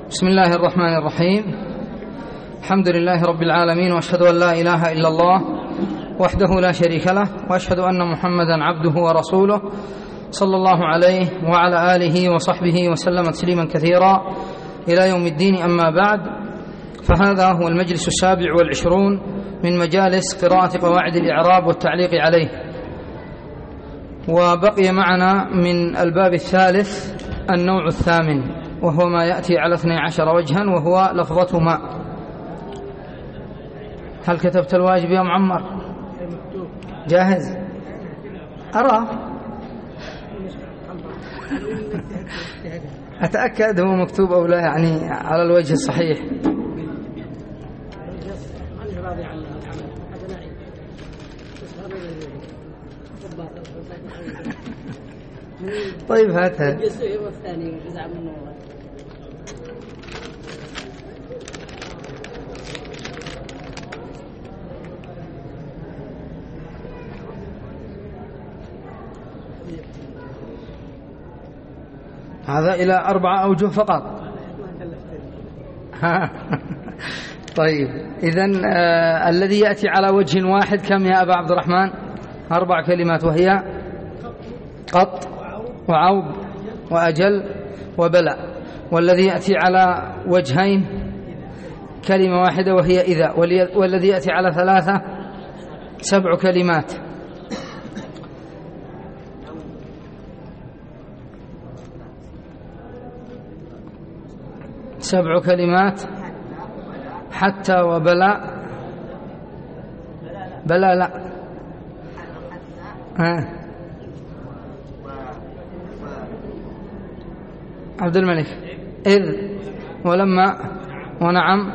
بسم الله الرحمن الرحيم. الحمد لله رب العالمين، وأشهد أن لا إله إلا الله وحده لا شريك له، وأشهد أن محمدا عبده ورسوله صلى الله عليه وعلى آله وصحبه وسلم تسليما كثيرا إلى يوم الدين. أما بعد، فهذا هو المجلس 27 من مجالس قراءة قواعد الإعراب والتعليق عليه، وبقي معنا من الباب الثالث النوع الثامن، وهو ما يأتي على 12 وجها، وهو لفظة ما. هل كتبت الواجب يا معمر؟ جاهز؟ أرى أتأكد هو مكتوب أو لا، يعني على الوجه الصحيح. طيب هاتها. هذا إلى 4 أوجه فقط. طيب إذن الذي يأتي على وجه واحد كم يا أبا عبد الرحمن؟ 4 كلمات، وهي قط وعوض وأجل وبلى. والذي يأتي على وجهين كلمة واحدة وهي إذا. والذي يأتي على 3 7 كلمات. سبع كلمات: حتى وبلا. بلا لا. عبد الملك: إذ ولما ونعم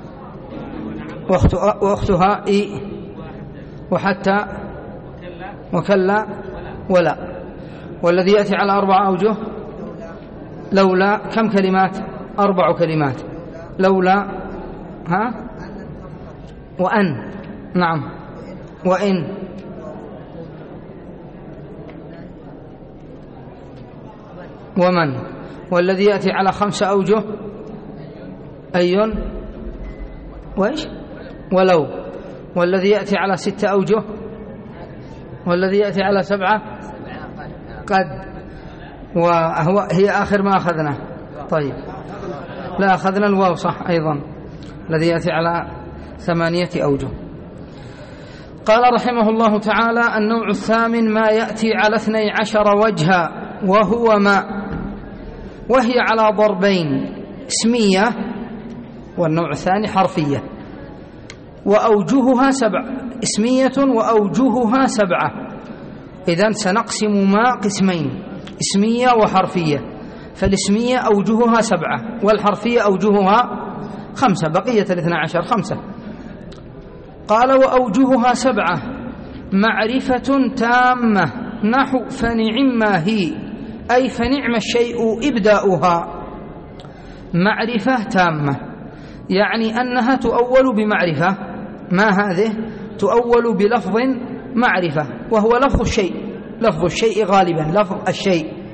وأختها إي وحتى وكلا ولا. والذي يأتي على 4 أوجه: لولا. كم كلمات؟ 4 كلمات. لولا وأن. نعم. وإن. ومن. والذي يأتي على 5 أوجه: أي وإيش؟ ولو. والذي يأتي على 6 أوجه: والذي يأتي على 7 قد. وهي آخر ما أخذنا. طيب لا، أخذنا الواو صح أيضا، الذي يأتي على 8 أوجه. قال رحمه الله تعالى: النوع الثامن ما يأتي على 12 وجها، وهو ما، وهي على ضربين: اسمية، والنوع الثاني حرفية. وأوجهها 7. اسمية وأوجهها 7. إذن سنقسم ما قسمين: اسمية وحرفية. فالاسمية أوجهها 7، والحرفية أوجهها 5. بقية 12 5. قال: وأوجهها 7: معرفة تامة، نحو فنعم هي، أي فنعم الشيء إبداؤها. معرفة تامة يعني أنها تؤول بمعرفة. ما هذه؟ تؤول بلفظ معرفة، وهو لفظ الشيء. لفظ الشيء غالبا لفظ الشيء.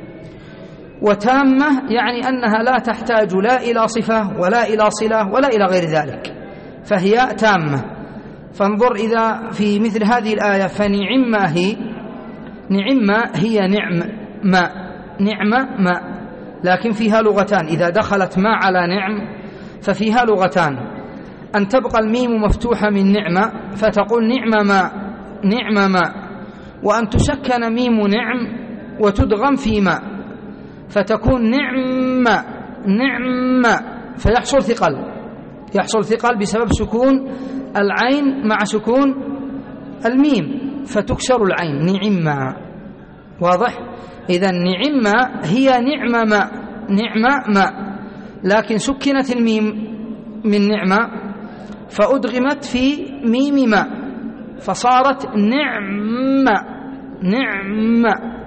وتامة يعني أنها لا تحتاج لا إلى صفة ولا إلى صلة ولا إلى غير ذلك، فهي تامة. فانظر إذا في مثل هذه الآية: فنعم هي. نعم هي نعم ما، نعم ما، لكن فيها لغتان. إذا دخلت ما على نعم ففيها لغتان: أن تبقى الميم مفتوحة من نعمة فتقول نعم ما، نعم ما، وأن تسكن ميم نعم وتدغم في ما فتكون نعم نعم، فيحصل ثقل. يحصل ثقل بسبب سكون العين مع سكون الميم، فتكسر العين. نعم. واضح؟ إذا نعم هي نعم ما، نعم ما، لكن سكنت الميم من نعمة فأدغمت في ميم ما فصارت نعم نعم،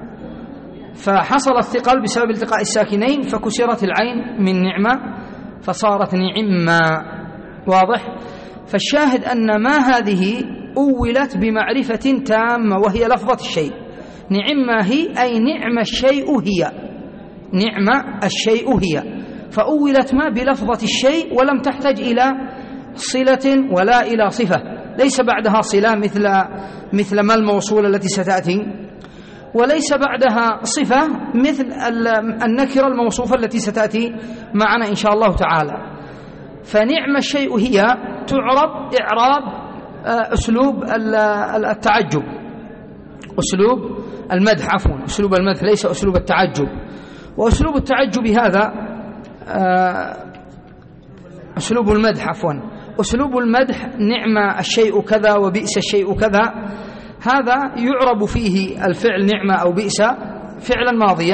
فحصل الثقل بسبب التقاء الساكنين، فكسرت العين من نعمة فصارت نعما. واضح؟ فالشاهد أن ما هذه أولت بمعرفة تامة، وهي لفظة الشيء. نعم هي أي نعم الشيء هي، نعم الشيء هي. فأولت ما بلفظة الشيء ولم تحتج إلى صلة ولا إلى صفة، ليس بعدها صلة مثل ما الموصولة التي ستأتي، وليس بعدها صفة مثل النكرة الموصوفة التي ستأتي معنا إن شاء الله تعالى. فنعم الشيء هي تعرب إعراب أسلوب التعجب، أسلوب المدح، عفوا أسلوب المدح ليس أسلوب التعجب. وأسلوب التعجب هذا أسلوب المدح، عفوا أسلوب المدح نعم الشيء كذا وبئس الشيء كذا، هذا يعرب فيه الفعل نعم أو بئس فعلا ماضيا،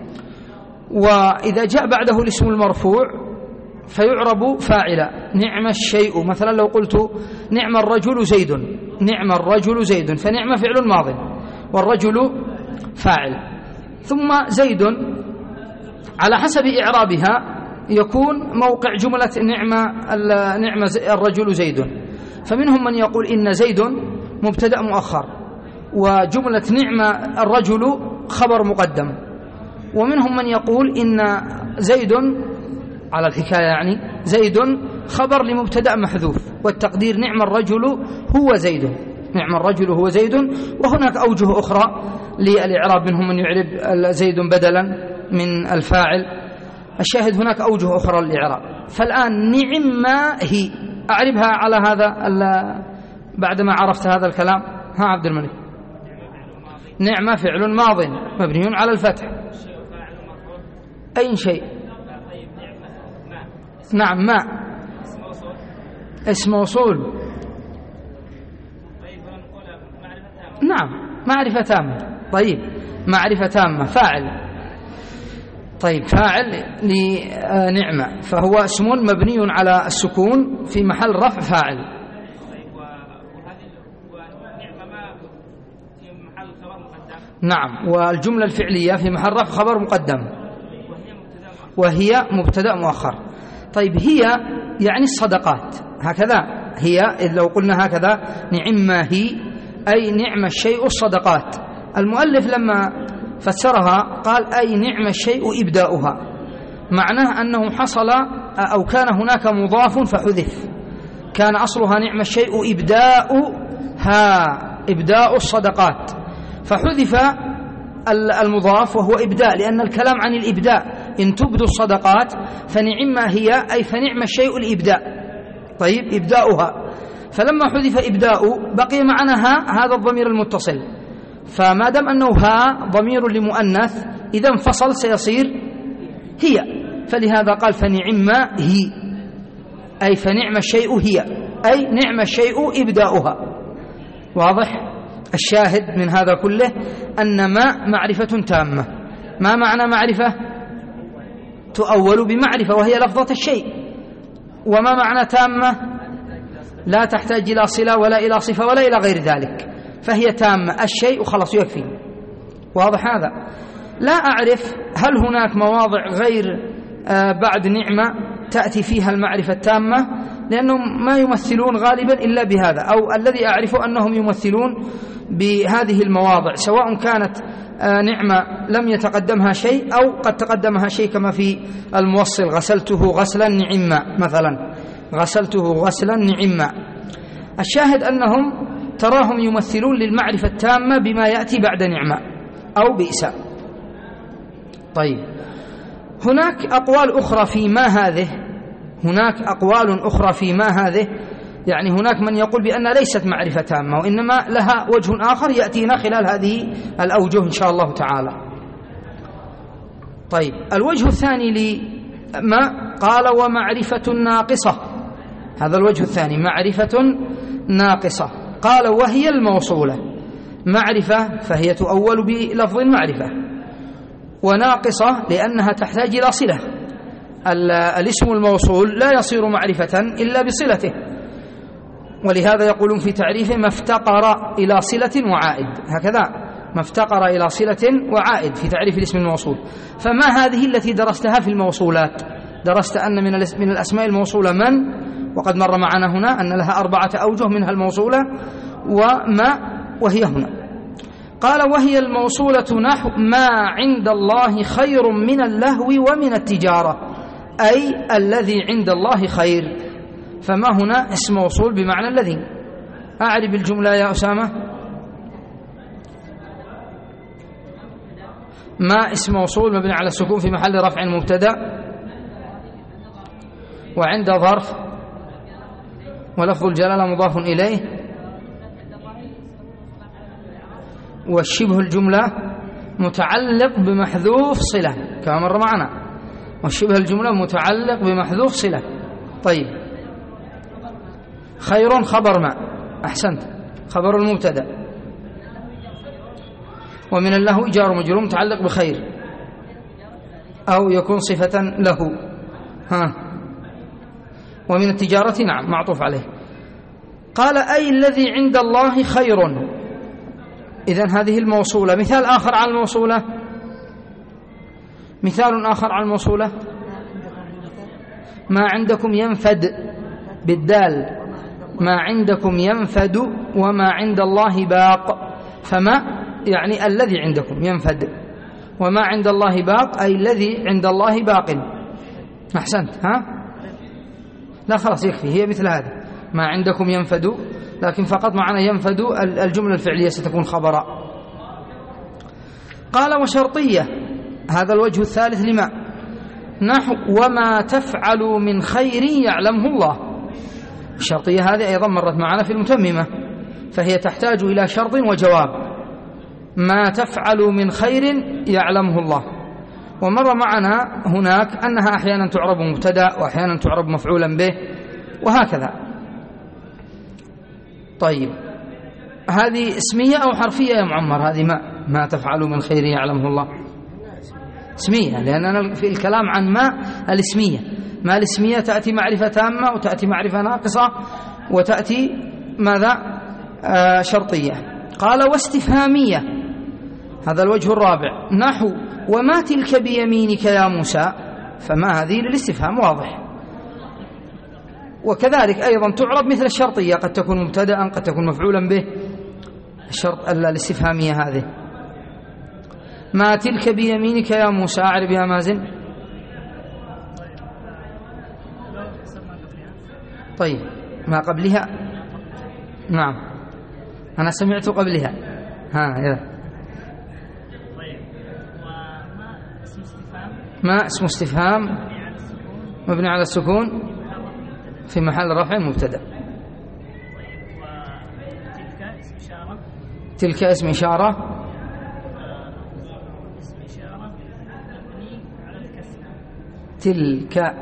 وإذا جاء بعده الاسم المرفوع فيعرب فاعلا. نعم الشيء، مثلا لو قلت نعم الرجل زيد، نعم الرجل زيد، فنعم فعل ماض والرجل فاعل. ثم زيد على حسب إعرابها يكون موقع جملة نعم الرجل زيد، فمنهم من يقول إن زيد مبتدأ مؤخر وجملة نعم الرجل خبر مقدم، ومنهم من يقول إن زيد على الحكاية يعني زيد خبر لمبتدأ محذوف، والتقدير نعم الرجل هو زيد، نعم الرجل هو زيد. وهناك أوجه أخرى للإعراب، منهم من يعرب زيد بدلا من الفاعل. الشاهد هناك أوجه أخرى للإعراب. فالآن نعم ما هي أعربها على هذا بعدما عرفت هذا الكلام. ها عبد الملك. نعم فعل ماض مبني على الفتح. أي شيء؟ نعم ما اسم موصول. نعم معرفة تامة. طيب معرفة تامة فاعل. طيب فاعل لنعمة فهو اسم مبني على السكون في محل رفع فاعل. نعم والجملة الفعلية في محل رفع خبر مقدم وهي مبتدأ مؤخر. طيب هي يعني الصدقات، هكذا هي إذ لو قلنا هكذا نعم ما هي أي نعم الشيء الصدقات. المؤلف لما فسرها قال أي نعم الشيء إبداؤها، معناه أنه حصل أو كان هناك مضاف فحذف، كان أصلها نعم الشيء إبداؤها، إبداء الصدقات، فحذف المضاف وهو إبداء، لأن الكلام عن الإبداء إن تبدو الصدقات فنعم ما هي أي فنعم الشيء الإبداء. طيب إبداؤها، فلما حذف إبداء بقي معنا هذا الضمير المتصل، فما دام أنه ها ضمير لمؤنث إذا انفصل سيصير هي، فلهذا قال فنعم هي أي فنعم الشيء هي أي نعم الشيء إبداؤها. واضح؟ الشاهد من هذا كله أن ما معرفة تامة. ما معنى معرفة؟ تؤول بمعرفة وهي لفظة الشيء. وما معنى تامة؟ لا تحتاج إلى صلة ولا إلى صفة ولا إلى غير ذلك، فهي تامة الشيء وخلاص يكفي. واضح هذا؟ لا أعرف هل هناك مواضع غير بعد نعمة تأتي فيها المعرفة التامة، لأنهم ما يمثلون غالبا إلا بهذا، أو الذي أعرفه أنهم يمثلون بهذه المواضع، سواء كانت نعمة لم يتقدمها شيء أو قد تقدمها شيء، كما في الموصل غسلته غسلا نعما مثلا، غسلته غسلا نعما. الشاهد أنهم تراهم يمثلون للمعرفة التامة بما يأتي بعد نعمة أو بئس. طيب هناك أقوال أخرى في ما هذه، هناك أقوال أخرى في ما هذه، يعني هناك من يقول بأن ليست معرفة تامة وإنما لها وجه آخر يأتينا خلال هذه الأوجه إن شاء الله تعالى. طيب الوجه الثاني لما قال ومعرفة ناقصة، هذا الوجه الثاني معرفة ناقصة، قال وهي الموصولة. معرفة فهي تؤول بلفظ المعرفة، وناقصة لأنها تحتاج إلى صلة. الاسم الموصول لا يصير معرفة إلا بصلته، ولهذا يقولون في تعريفه ما افتقر إلى صلة وعائد، هكذا ما افتقر إلى صلة وعائد في تعريف الاسم الموصول. فما هذه التي درستها في الموصولات؟ درست أن من الأسماء الموصولة من، وقد مر معنا هنا أن لها 4 أوجه منها الموصولة وما، وهي هنا قال وهي الموصولة نحو ما عند الله خير من اللهو ومن التجارة، أي الذي عند الله خير، فما هنا اسم موصول بمعنى الذي. أعرب الجملة يا أسامة. ما اسم موصول مبني على السكون في محل رفع مبتدأ، وعند ظرف، ولفظ الجلالة مضاف إليه، والشبه الجملة متعلق بمحذوف صلة كما مر معنا، والشبه الجملة متعلق بمحذوف صلة. طيب، خير خبر ما، أحسنت، خبر المبتدأ، ومن اللهو جار مجرور متعلق بخير، أو يكون صفة له. ومن التجارة نعم معطوف عليه. قال أي الذي عند الله خير. إذن هذه الموصولة. مثال آخر على الموصولة، مثال آخر على الموصولة، ما عندكم ينفد بالدال، ما عندكم ينفد وما عند الله باق. فما يعني الذي عندكم ينفد، وما عند الله باق أي الذي عند الله باق. أحسنت. لا خلاص يكفي، هي مثل هذا، ما عندكم ينفد، لكن فقط معنا ينفد الجملة الفعلية ستكون خبرا. قال وشرطية، هذا الوجه الثالث لما، نحو وما تفعلوا من خير يعلمه الله. الشرطية هذه أيضا مرت معنا في المتممة، فهي تحتاج إلى شرط وجواب. ما تفعلوا من خير يعلمه الله، ومر معنا هناك أنها أحيانا تعرب مبتدأ وأحيانا تعرب مفعولا به وهكذا. طيب، هذه اسمية أو حرفية يا معمر؟ هذه ما تفعلوا من خير يعلمه الله اسمية، لأننا في الكلام عن ما الاسمية. ما الاسمية تأتي معرفة تامة وتأتي معرفة ناقصة وتأتي ماذا؟ شرطية. قال واستفهامية، هذا الوجه الرابع، نحو وما تلك بيمينك يا موسى. فما هذه للاستفهام واضح، وكذلك أيضا تعرب مثل الشرطية، قد تكون مبتدأ قد تكون مفعولا به. الشرط الاستفهامية هذه، ما تلك بيمينك يا موسى، أعرب يا مازن. طيب، ما قبلها؟ نعم، أنا سمعت قبلها. يلا. ما اسم استفهام مبني على السكون في محل رفع مبتدأ. تلك اسم إشارة، تلك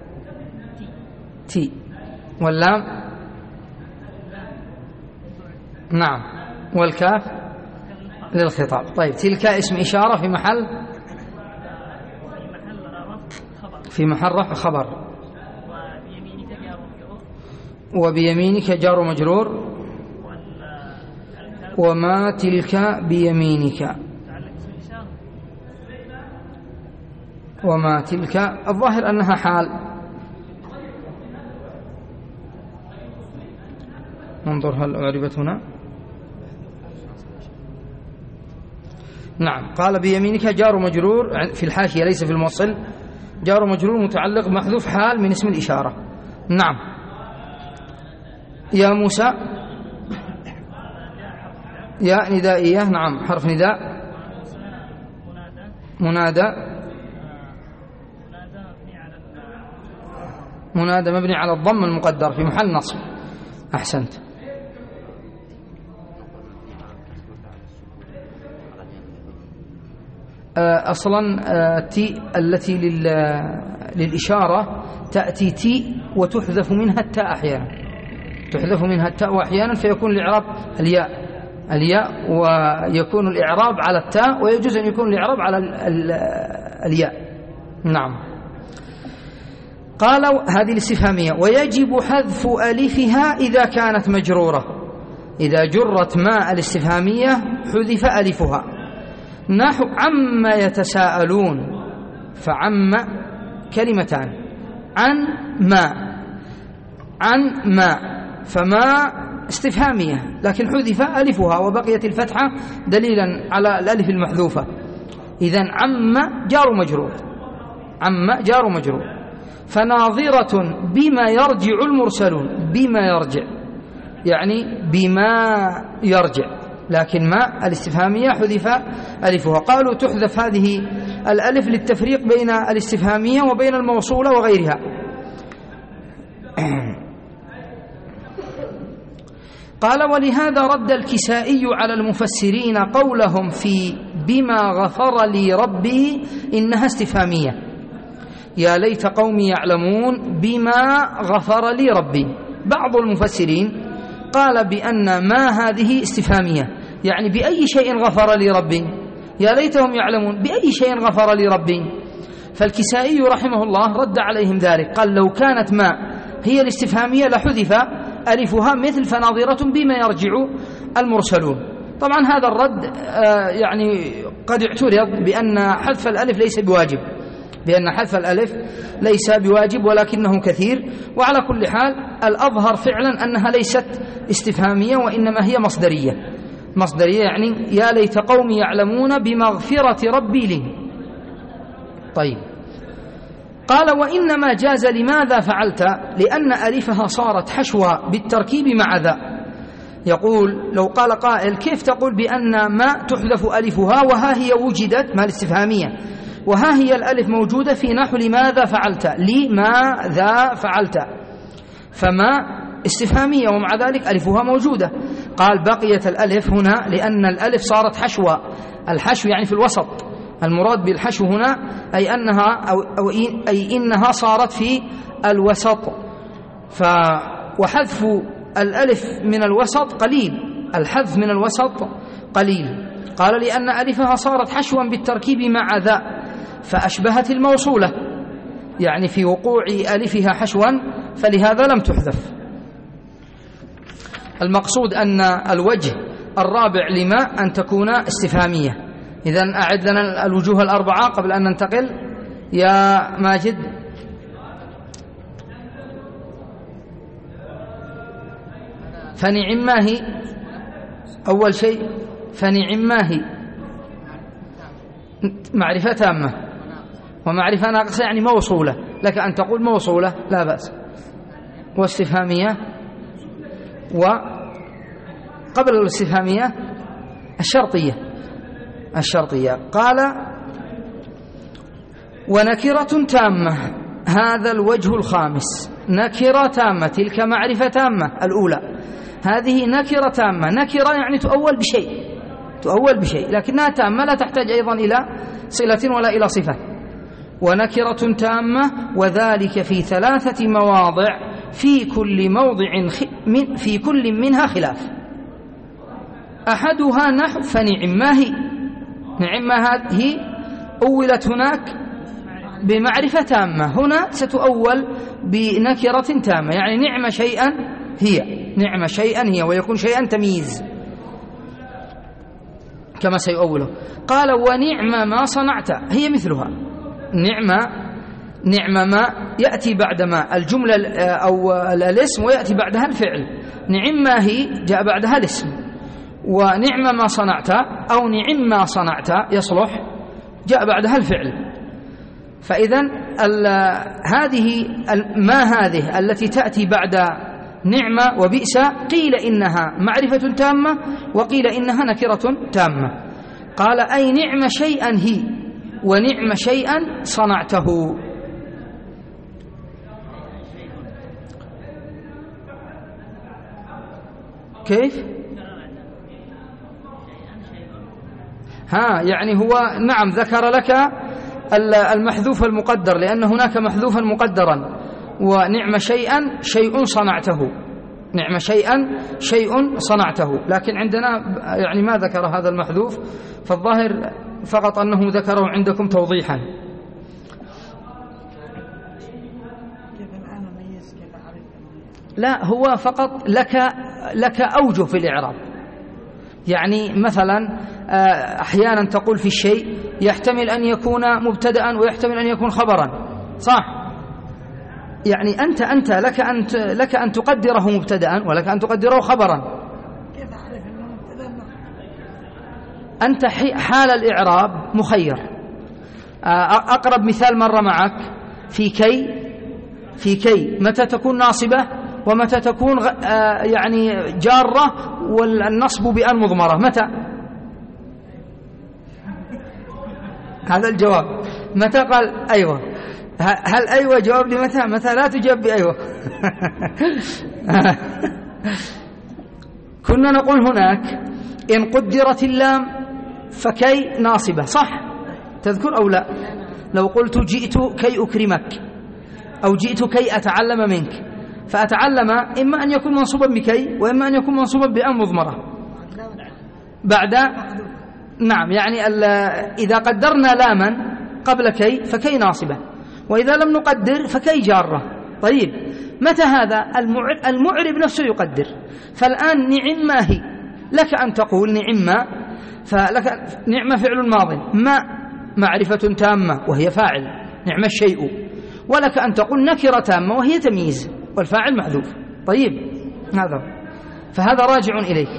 تي، واللام نعم، والكاف للخطاب. طيب، تلك اسم إشارة في محل رفع خبر، وبيمينك جار مجرور، وما تلك بيمينك، وما تلك الظاهر أنها حال. ننظر هل أعربت هنا. نعم، قال بيمينك جار مجرور في الحاشية ليس في الموصل، جار مجرور متعلق محذوف حال من اسم الإشارة. نعم. يا موسى، يا ندائية، نعم، حرف نداء، منادى، منادى مبني على الضم المقدر في محل نصب. أحسنت. أصلا تي التي للإشارة تأتي تي وتحذف منها التاء أحيانا، تحذف منها التاء وأحيانا فيكون الإعراب الياء، ويكون الإعراب على التاء، ويجوز أن يكون الإعراب على الياء. نعم. قالوا هذه الاستفهامية، ويجب حذف ألفها إذا كانت مجرورة، إذا جرت ما الاستفهامية حذف ألفها. نحو عما يتساءلون، فعم كلمتان، عن ما فما استفهامية لكن حذف ألفها وبقيت الفتحة دليلا على الألف المحذوفة. إذن عم جار مجرور، عم جار مجرور، فناظرة بما يرجع المرسلون. بما يرجع يعني بما يرجع، لكن ما الاستفهامية حذف ألفها. قالوا تحذف هذه الألف للتفريق بين الاستفهامية وبين الموصولة وغيرها. قال ولهذا رد الكسائي على المفسرين قولهم في بما غفر لي ربي إنها استفهامية. يا ليت قومي يعلمون بما غفر لي ربي. بعض المفسرين قال بأن ما هذه استفهامية، يعني بأي شيء غفر لي ربي، يا ليتهم يعلمون بأي شيء غفر لي ربي. فالكسائي رحمه الله رد عليهم ذلك، قال لو كانت ما هي الاستفهامية لحذف ألفها مثل فناظرة بما يرجع المرسلون. طبعا هذا الرد يعني قد اعترض بأن حذف الألف ليس بواجب، بأن حذف الألف ليس بواجب ولكنه كثير. وعلى كل حال الأظهر فعلا أنها ليست استفهامية وإنما هي مصدرية يعني يا ليت قومي يعلمون بمغفرة ربي لي. طيب قال وإنما جاز لماذا فعلت لأن ألفها صارت حشوة بالتركيب مع ذا. يقول لو قال قائل كيف تقول بأن ما تحذف ألفها وها هي وجدت، ما الاستفهامية، وها هي الألف موجودة في نحو لماذا فعلت، لماذا فعلت، فما استفهامية ومع ذلك ألفها موجودة. قال بقيت الألف هنا لأن الألف صارت حشوة. الحشو يعني في الوسط، المراد بالحشو هنا أي أنها أي إنها صارت في الوسط. وحذف الألف من الوسط قليل، الحذف من الوسط قليل. قال لأن ألفها صارت حشوا بالتركيب مع ذا فأشبهت الموصولة، يعني في وقوع ألفها حشوا فلهذا لم تحذف. المقصود أن الوجه الرابع لما أن تكون استفهامية. إذن أعد لنا الوجوه الأربعة قبل أن ننتقل يا ماجد. فنعم ما هي أول شيء، فنعم ما هي معرفة تامة، ومعرفة ناقصة يعني موصولة، لك أن تقول موصولة لا بأس. واستفهامية، وقبل الاستفهامية الشرطية. قال ونكرة تامة، هذا الوجه الخامس. نكرة تامة تلك معرفة تامة الأولى، هذه نكرة تامة. نكرة يعني تؤول بشيء لكنها تامة لا تحتاج أيضا إلى صلة ولا إلى صفة. ونكرة تامة وذلك في 3 مواضع في كل منها خلاف. أحدها نحو فنعم ما هي، نعم هذه أولت هناك بمعرفة تامة، هنا ستؤول بنكرة تامة، يعني نعم شيئا هي، ويكون شيئا تمييز كما سيؤوله. قال ونعم ما صنعت، هي مثلها. نعم ما يأتي بعد ما الجملة أو الاسم ويأتي بعدها الفعل. نعم ما هي جاء بعدها الاسم، ونعم ما صنعت أو نعم ما صنعت يصلح جاء بعدها الفعل. فإذن هذه التي تأتي بعد نعمة وبئس قيل إنها معرفة تامة وقيل إنها نكرة تامة. قال أي نعم شيئا هي ونعم شيئا صنعته. كيف؟ يعني هو نعم ذكر لك المحذوف المقدر لأن هناك محذوفا مقدرا، ونعم شيئا شيء صنعته، نعم شيئا شيء صنعته. لكن عندنا يعني ما ذكر هذا المحذوف، فالظاهر فقط أنه ذكره عندكم توضيحا. لا هو فقط لك أوجه في الإعراب. يعني مثلا أحيانا تقول في الشيء يحتمل أن يكون مبتدأ ويحتمل أن يكون خبرا، صح؟ يعني أنت لك أن تقدره مبتدأ ولك أن تقدره خبرا. كيف أعرف أنه مبتدأ؟ أنت حال الإعراب مخير. أقرب مثال مر معك في كي في كي متى تكون ناصبة ومتى تكون يعني جارة، والنصب بأن مضمرة متى؟ هذا الجواب. متى قال أيوة؟ هل أيوة جواب لمتى؟ متى لا تجاب بأيوة. كنا نقول هناك إن قدرت اللام فكي ناصبة، صح؟ تذكر أو لا؟ لو قلت جئت كي أكرمك أو جئت كي أتعلم منك، فأتعلم إما أن يكون منصوبا بكي وإما أن يكون منصوبا بأن مضمرة بعد. نعم، يعني إذا قدرنا لاما قبل كي فكي ناصبة، وإذا لم نقدر فكي جارة. طيب متى هذا؟ المعرب نفسه يقدر. فالآن نعم ما هي، لك أن تقول نعم، فلك نعم فعل ماض، ما معرفة تامة وهي فاعل، نعم الشيء، ولك أن تقول نكرة تامة وهي تمييز والفاعل محذوف. طيب هذا، فهذا راجع إليك.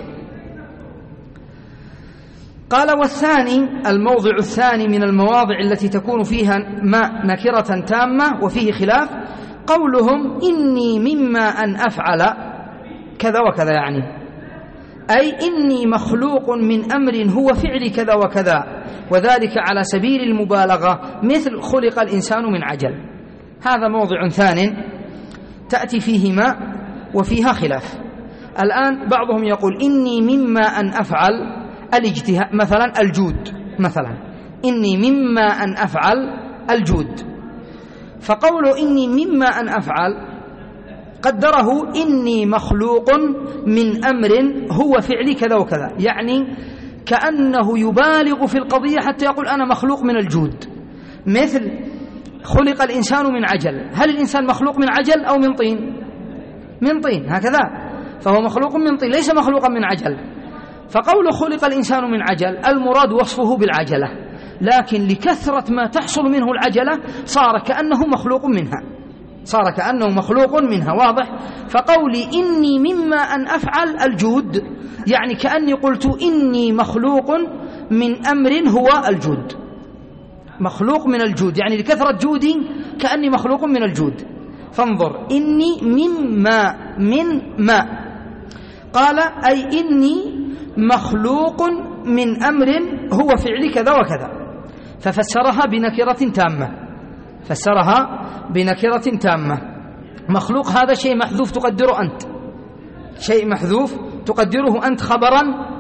قال والثاني، الموضع الثاني من المواضع التي تكون فيها ما نكرة تامة وفيه خلاف، قولهم إني مما أن أفعل كذا وكذا، يعني أي إني مخلوق من أمر هو فعل كذا وكذا، وذلك على سبيل المبالغة، مثل خلق الإنسان من عجل. هذا موضع ثان تأتي فيه ما وفيها خلاف. الآن بعضهم يقول إني مما أن أفعل الاجتهاد، مثلا الجود، مثلا إني مما أن أفعل الجود، فقوله إني مما أن أفعل قدره إني مخلوق من أمر هو فعلي كذا وكذا، يعني كأنه يبالغ في القضية حتى يقول أنا مخلوق من الجود. مثل خلق الإنسان من عجل، هل الإنسان مخلوق من عجل أو من طين؟ من طين، هكذا، فهو مخلوق من طين ليس مخلوقا من عجل. فقول خلق الإنسان من عجل المراد وصفه بالعجلة، لكن لكثرة ما تحصل منه العجلة صار كأنه مخلوق منها، صار كأنه مخلوق منها، واضح؟ فقولي إني مما أن أفعل الجود، يعني كأني قلت إني مخلوق من أمر هو الجود، مخلوق من الجود، يعني لكثرة جودي كأني مخلوق من الجود. فانظر، إني مما من ما، قال أي إني مخلوق من أمر هو فعل كذا وكذا، ففسرها بنكرة تامة، فسرها بنكرة تامة. مخلوق هذا شيء محذوف تقدره أنت، شيء محذوف تقدره أنت خبرا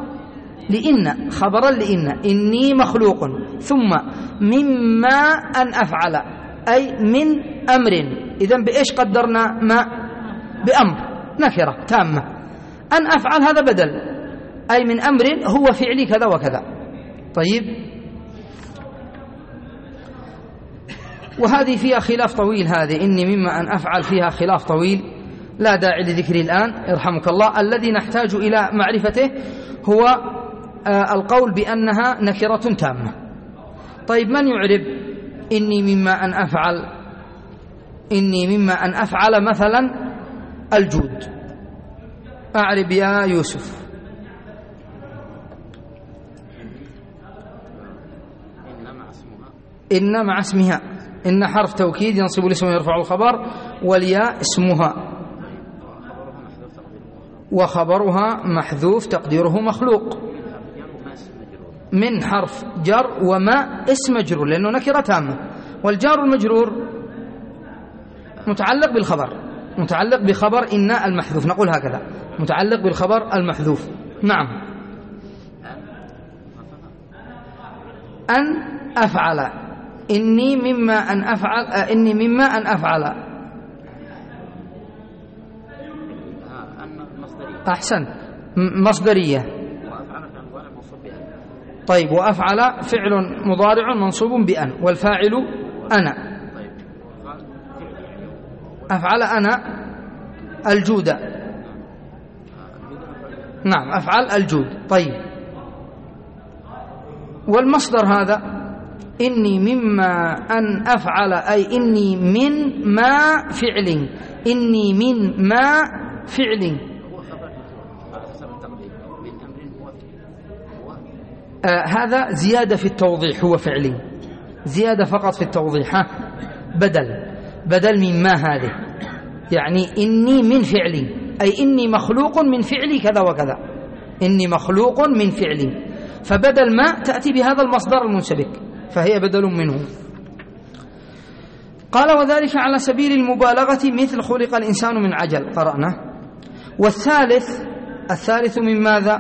لإن، خبرا لإن، إني مخلوق، ثم مما أن أفعل أي من أمر. إذن بإيش قدرنا ما؟ بأمر، نكرة تامة. أن أفعل هذا بدل، أي من أمر هو فعلي كذا وكذا. طيب، وهذه فيها خلاف طويل، هذه إني مما أن أفعل فيها خلاف طويل لا داعي لذكره الآن يرحمك الله. الذي نحتاج إلى معرفته هو القول بأنها نكرة تامة. طيب، من يعرب إني مما أن أفعل؟ إني مما أن أفعل مثلا الجود، أعرب يا يوسف. إن مع اسمها، إن حرف توكيد ينصب الاسم ويرفع الخبر، والياء اسمها، وخبرها محذوف تقديره مخلوق، من حرف جر وما اسم مجرور لأنه نكرة تامة، والجار المجرور متعلق بالخبر، متعلق بخبر إن المحذوف، نقول هكذا، متعلق بالخبر المحذوف. نعم، أن أفعل، إني مما أن أفعل، إني مما أن أفعل. أحسن، مصدرية. طيب، وأفعل فعل مضارع منصوب بأن، والفاعل أنا. أفعل أنا الجود، نعم أفعل الجود. طيب، والمصدر هذا إني مما أن أفعل أي إني من ما فعل، إني من ما فعل. هذا زيادة في التوضيح، هو فعلي، زيادة فقط في التوضيح، بدل من ما هذه. يعني إني من فعلي، أي إني مخلوق من فعلي كذا وكذا، إني مخلوق من فعلي، فبدل ما تأتي بهذا المصدر المنسبك فهي بدل منه. قال وذلك على سبيل المبالغة مثل خلق الإنسان من عجل، قرأنا. والثالث من ماذا؟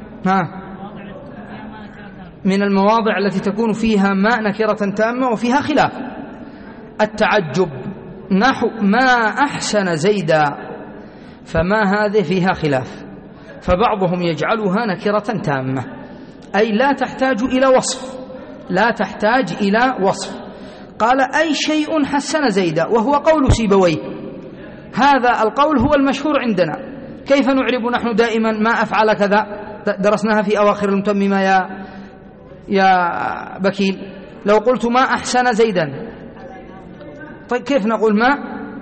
من المواضع التي تكون فيها ما نكرة تامة وفيها خلاف. التعجب نحو ما أحسن زيدا، فما هذه فيها خلاف، فبعضهم يجعلها نكرة تامة أي لا تحتاج إلى وصف، لا تحتاج إلى وصف. قال أي شيء حسن زيدا، وهو قول سيبويه، هذا القول هو المشهور عندنا. كيف نعرب نحن دائما ما أفعل كذا؟ درسناها في أواخر المتممة يا بكيل. لو قلت ما أحسن زيدا، طيب كيف نقول ما؟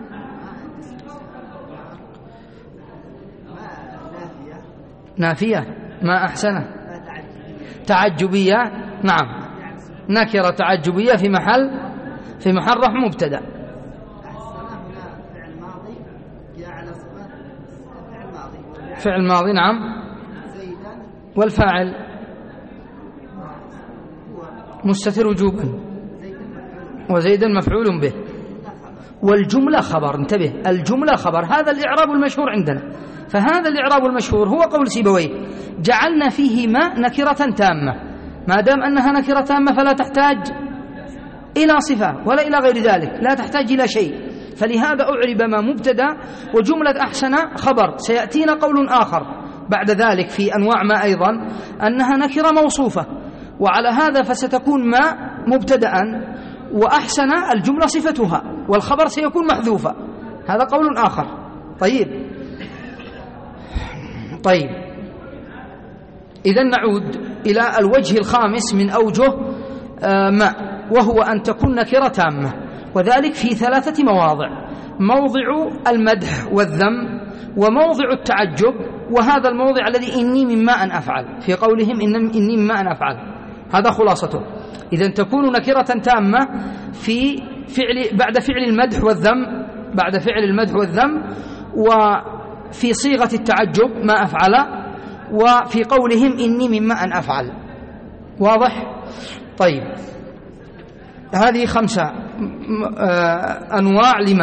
نافية. ما أحسن تعجبية، نعم، نكرة تعجبية في محل رفع مبتدأ. فعل ماضي، نعم، والفاعل مستتر وجوبا، وزيدا مفعول به، والجملة خبر. انتبه، الجملة خبر، هذا الإعراب المشهور عندنا. فهذا الإعراب المشهور هو قول سيبويه، جعلنا فيه ما نكرة تامة، ما دام أنها نكرة تامة فلا تحتاج إلى صفة ولا إلى غير ذلك، لا تحتاج إلى شيء، فلهذا أعرب ما مبتدأ، وجملة أحسن خبر. سيأتينا قول آخر بعد ذلك في أنواع ما أيضا أنها نكرة موصوفة، وعلى هذا فستكون ما مبتدأ، وأحسن الجملة صفتها، والخبر سيكون محذوفا. هذا قول آخر. طيب إذن نعود إلى الوجه الخامس من أوجه ما، وهو أن تكون نكرة تامة، وذلك في 3 مواضع: موضع المدح والذم، وموضع التعجب، وهذا الموضع الذي إني مما أن أفعل، في قولهم إني مما أن أفعل. هذا خلاصته. إذن تكون نكرة تامة في بعد فعل المدح والذم، بعد فعل المدح والذم، وفي صيغة التعجب ما أفعل، وفي قولهم إني مما أن أفعل. واضح؟ طيب، هذه 5 أنواع لما.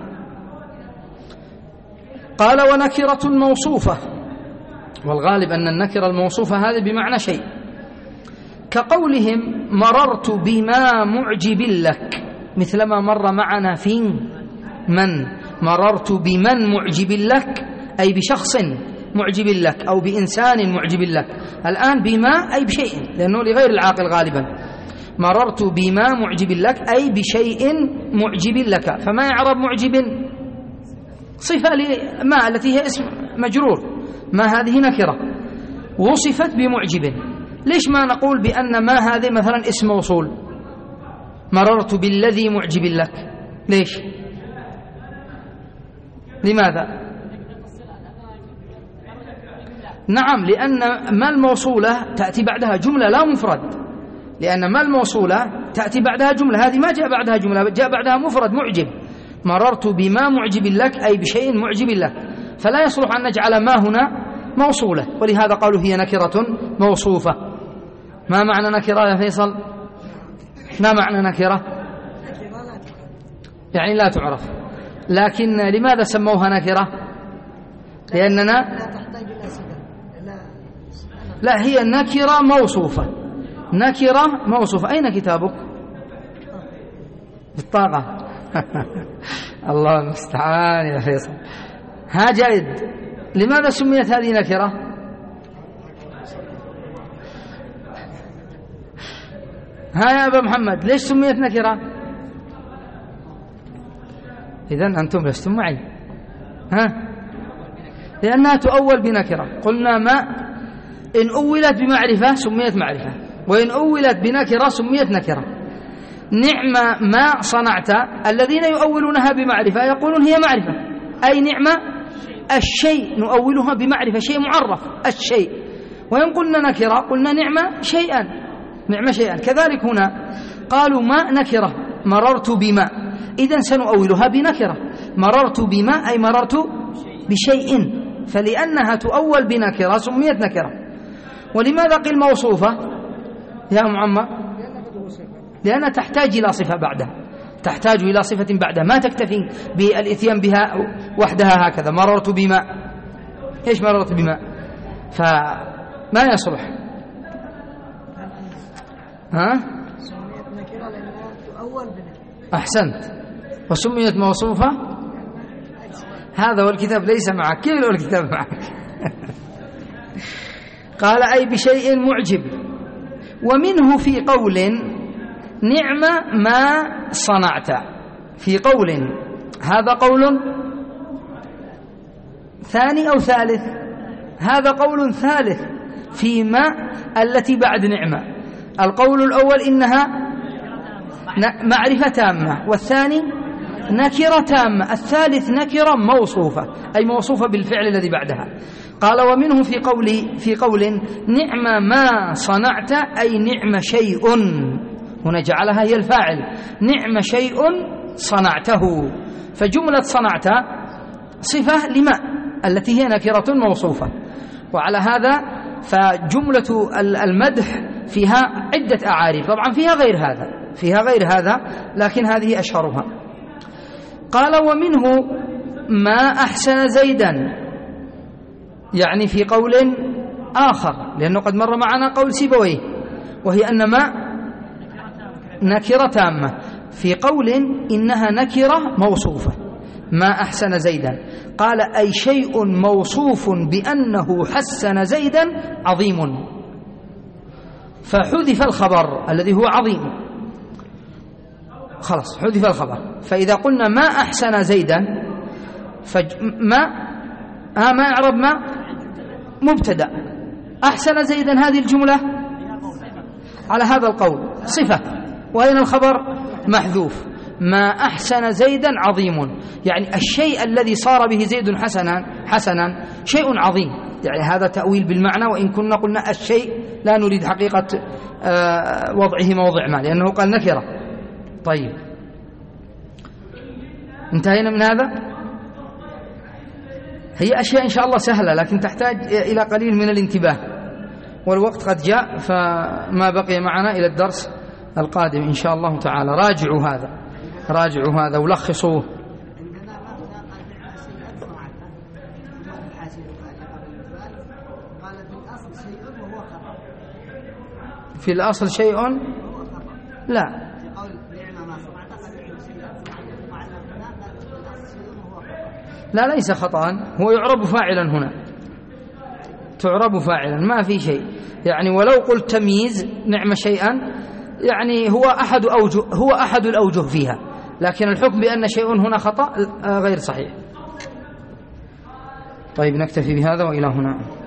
قال ونكرة موصوفة، والغالب أن النكرة الموصوفة هذه بمعنى شيء، كقولهم مررت بما معجب لك، مثلما مر معنا في من. مررت بمن معجب لك أي بشخص معجب لك أو بإنسان معجب لك. الآن بما أي بشيء، لأنه لغير العاقل غالبا. مررت بما معجب لك أي بشيء معجب لك. فما يعرب معجب؟ صفة لما التي هي اسم مجرور، ما هذه نكرة وصفت بمعجب. ليش ما نقول بأن ما هذه مثلا اسم موصول؟ مررت بالذي معجب لك، ليش؟ لماذا؟ نعم، لأن ما الموصولة تأتي بعدها جملة لا مفرد، لأن ما الموصولة تأتي بعدها جملة، هذه ما جاء بعدها جملة، جاء بعدها مفرد معجب. مررت بما معجب لك أي بشيء معجب لك، فلا يصلح أن نجعل ما هنا موصولة، ولهذا قالوا هي نكرة موصوفة. ما معنى نكرة يا فيصل؟ ما معنى نكرة؟ يعني لا تعرف. لكن لماذا سموها نكرة؟ لأننا لا، هي نكرة موصوفة، نكرة موصوفة. أين كتابك؟ بالطاقة. الله المستعان يا فيصل. ها جيد، لماذا سميت هذه نكرة؟ ها يا أبا محمد، ليش سميت نكرة؟ إذن أنتم لستم معي. ها، لأنها تؤول بنكرة. قلنا ما إن أولت بمعرفة سميت معرفة، وإن أولت بنكرة سميت نكرة. نعم ما صنعت، الذين يؤولونها بمعرفة يقولون هي معرفة، أي نعم الشيء نؤولها بمعرفة، شيء معرف الشيء. وإن قلنا نكرة قلنا نعم شيئا، نعم شيئا. كذلك هنا قالوا ما نكرة، مررت بما، إذن سنؤولها بنكرة. مررت بما أي مررت بشيء، فلأنها تؤول بنكرة سميت نكرة. ولماذا قيل موصوفة يا معمر؟ لأنها تحتاج إلى صفة بعدها، تحتاج إلى صفة بعدها، ما تكتفي بالإتيان بها وحدها هكذا. مررت بماء، إيش مررت بماء؟ فما يصلح. ها؟ أحسنت. وسميت موصوفة. هذا والكتاب ليس معك، كيف لو الكتاب معك؟ قال أي بشيء معجب. ومنه في قول نعم ما صنعت، في قول، هذا قول ثاني أو ثالث؟ هذا قول ثالث في ما التي بعد نعمة. القول الأول إنها معرفة تامة، والثاني نكرة تامة، الثالث نكرة موصوفة أي موصوفة بالفعل الذي بعدها. قال ومنه في قول نعم ما صنعت أي نعم شيء، هنا جعلها هي الفاعل، نعم شيء صنعته. فجملة صنعت صفة لما التي هي نكرة موصوفة. وعلى هذا فجملة المدح فيها عدة أعارف، طبعا فيها غير هذا لكن هذه أشهرها. قال ومنه ما أحسن زيدا، يعني في قول آخر، لأنه قد مر معنا قول سيبويه وهي أن ما نكرة تامة، في قول إنها نكرة موصوفة، ما أحسن زيدا. قال أي شيء موصوف بأنه حسن زيدا عظيم، فحذف الخبر الذي هو عظيم، خلاص حذف الخبر. فإذا قلنا ما أحسن زيدا ما يعرب ما مبتدأ، أحسن زيدا هذه الجملة على هذا القول صفة، وأين الخبر؟ محذوف. ما أحسن زيدا عظيم، يعني الشيء الذي صار به زيد حسنا شيء عظيم، يعني هذا تأويل بالمعنى، وإن كنا قلنا الشيء لا نريد حقيقة وضعه موضع ما، لأنه قال نكرة. طيب انتهينا من هذا. هي أشياء إن شاء الله سهلة لكن تحتاج إلى قليل من الانتباه، والوقت قد جاء، فما بقي معنا إلى الدرس القادم إن شاء الله تعالى. راجعوا هذا ولخصوه. في الأصل شيء لا لا ليس خطأ، هو يعرب فاعلا هنا، تعرب فاعلا ما في شيء. يعني ولو قلت تمييز نعم شيئا يعني هو أحد الأوجه فيها، لكن الحكم بأن شيء هنا خطأ غير صحيح. طيب نكتفي بهذا وإلى هنا.